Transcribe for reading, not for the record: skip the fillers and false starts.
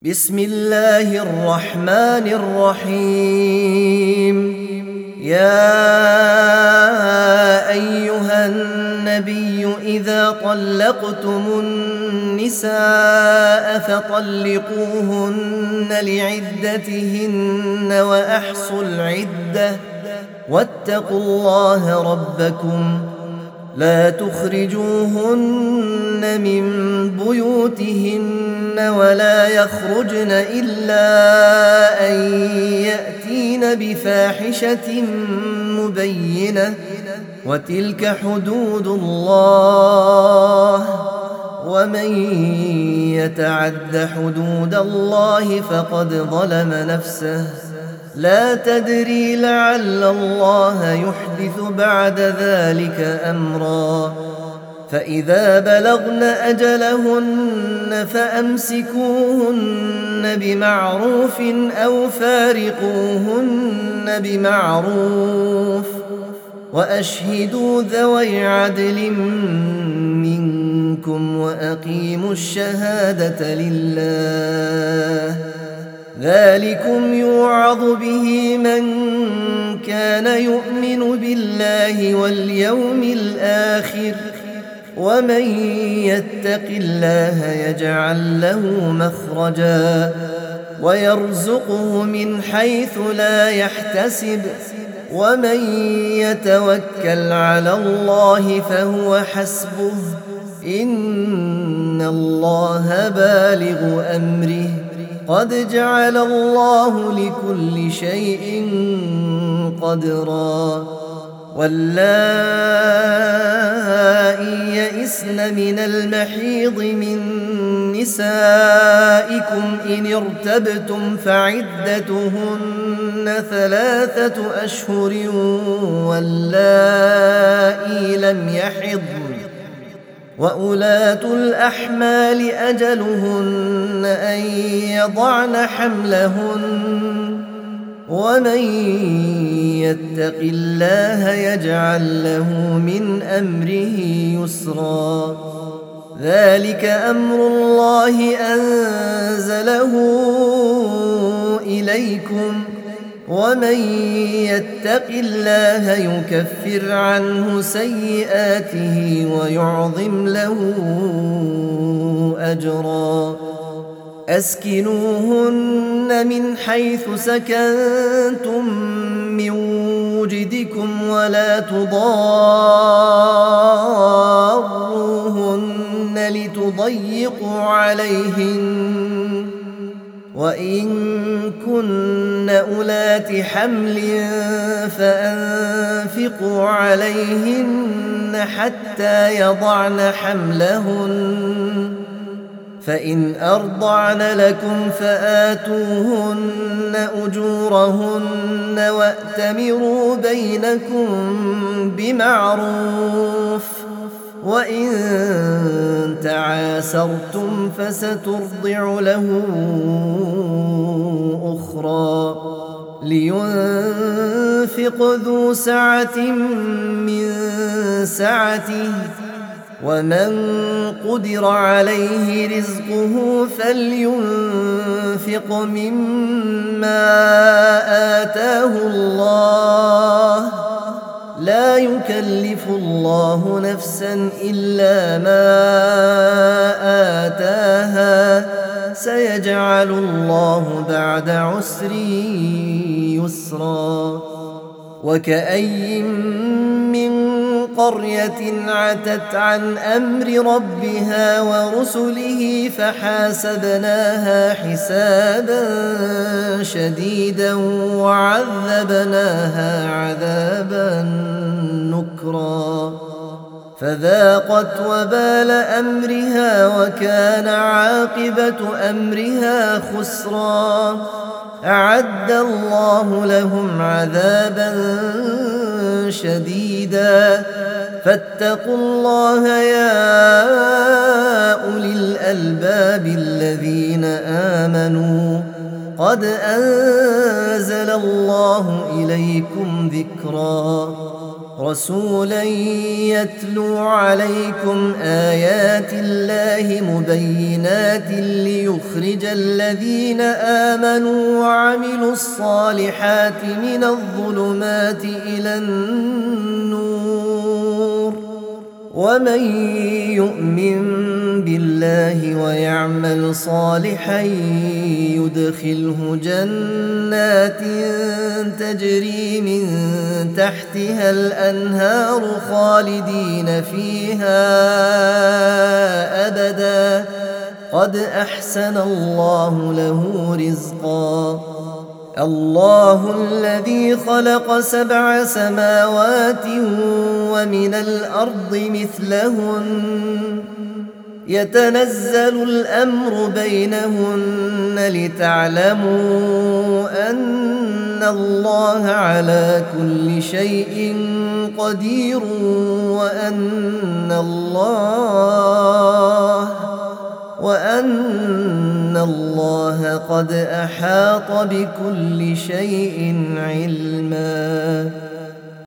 بسم الله الرحمن الرحيم. يا أيها النبي إذا طلقتم النساء فطلقوهن لعدتهن وأحصوا العدة واتقوا الله ربكم لا تخرجوهن من بيوتهن ولا يخرجن إلا أن يأتين بفاحشة مبينة وتلك حدود الله ومن يتعد حدود الله فقد ظلم نفسه لا تدري لعل الله يحدث بعد ذلك أمرا. فإذا بلغن أجلهن فأمسكوهن بمعروف أو فارقوهن بمعروف وأشهدوا ذوي عدل منكم وأقيموا الشهادة لله ذلكم يوعظ به من كان يؤمن بالله واليوم الآخر ومن يتق الله يجعل له مخرجا ويرزقه من حيث لا يحتسب ومن يتوكل على الله فهو حسبه إن الله بالغ أمره قد جعل الله لكل شيء قدرا. واللائي يئسن من المحيض من نسائكم إن ارتبتم فعدتهن 3 أشهر واللائي لم يحضن وأولاة الأحمال أجلهن أن يضعن حملهن ومن يتق الله يجعل له من أمره يسرا. ذلك أمر الله أنزله إليكم ومن يتق الله يكفر عنه سيئاته ويعظم له أجرا. أسكنوهن من حيث سكنتم من وجدكم ولا تضاروهن لتضيقوا عليهن وإن كن أولات حمل فأنفقوا عليهن حتى يضعن حملهن فإن أرضعن لكم فآتوهن أجورهن وأتمروا بينكم بمعروف وإن تعاسرتم فسترضع له أخرى. لينفق ذو سعة من سعته ومن قدر عليه رزقه فلينفق مما آتاه الله لا يكلف الله نفسا إلا ما آتاها سيجعل الله بعد عسر يسرا. وكأي من قرية عتت عن أمر ربها ورسله فحاسبناها حسابا شديدا وعذبناها عذابا نكرا فذاقت وبال أمرها وكان عاقبة أمرها خسرا. أعد الله لهم عذابا شديدا فاتقوا الله يا أولي الألباب الذين آمنوا قد أنزل الله إليكم ذكرا. رسولا يتلو عليكم آيات الله مبينات ليخرج الذين آمنوا وعملوا الصالحات من الظلمات إلى النور ومن يؤمن بالله ويعمل صالحا يدخله جنات تجري من تحتها الأنهار خالدين فيها أبدا قد أحسن الله له رزقا الله الذي خلق 7 سماوات ومن الأرض مثلهن يتنزل الأمر بينهن لتعلموا أن الله على كل شيء قدير وأن الله قد أحاط بكل شيء علما.